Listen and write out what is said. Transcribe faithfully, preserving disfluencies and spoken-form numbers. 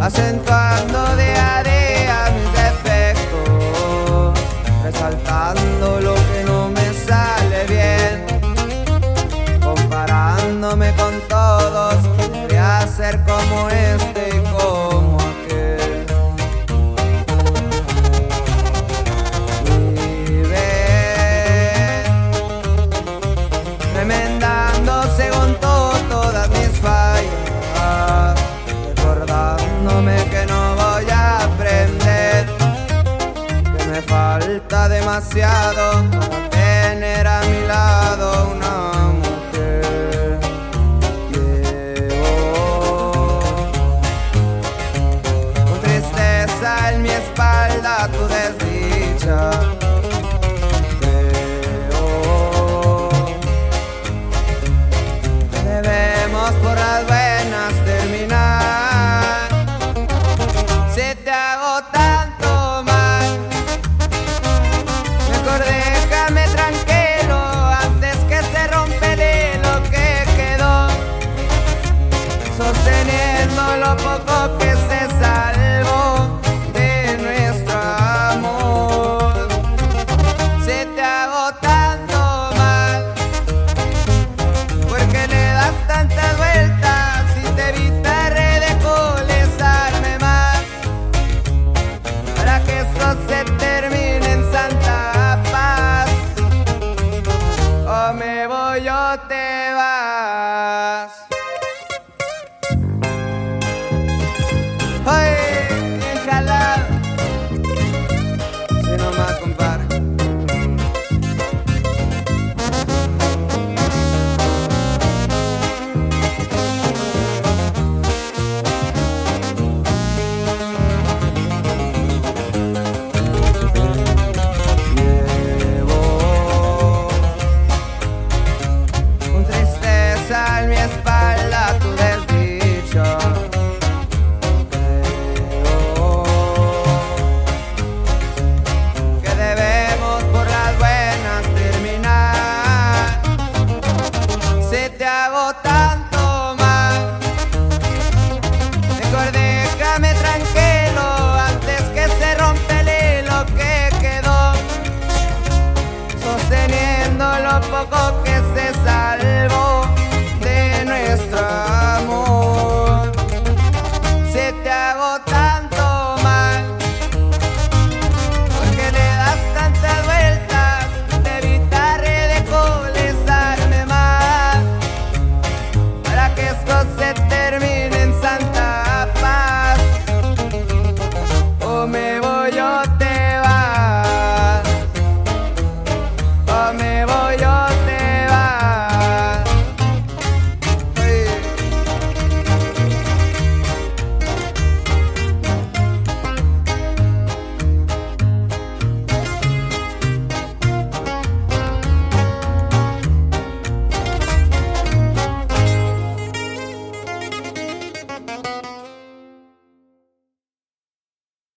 acentuando día a día mis defectos, resaltando lo que no me sale bien, comparándome con todos, quería ser como este y como aquel. Y ven, remendando según tú todas mis fallas, recordándome que no voy a aprender, que me falta demasiado para tener a mi lado una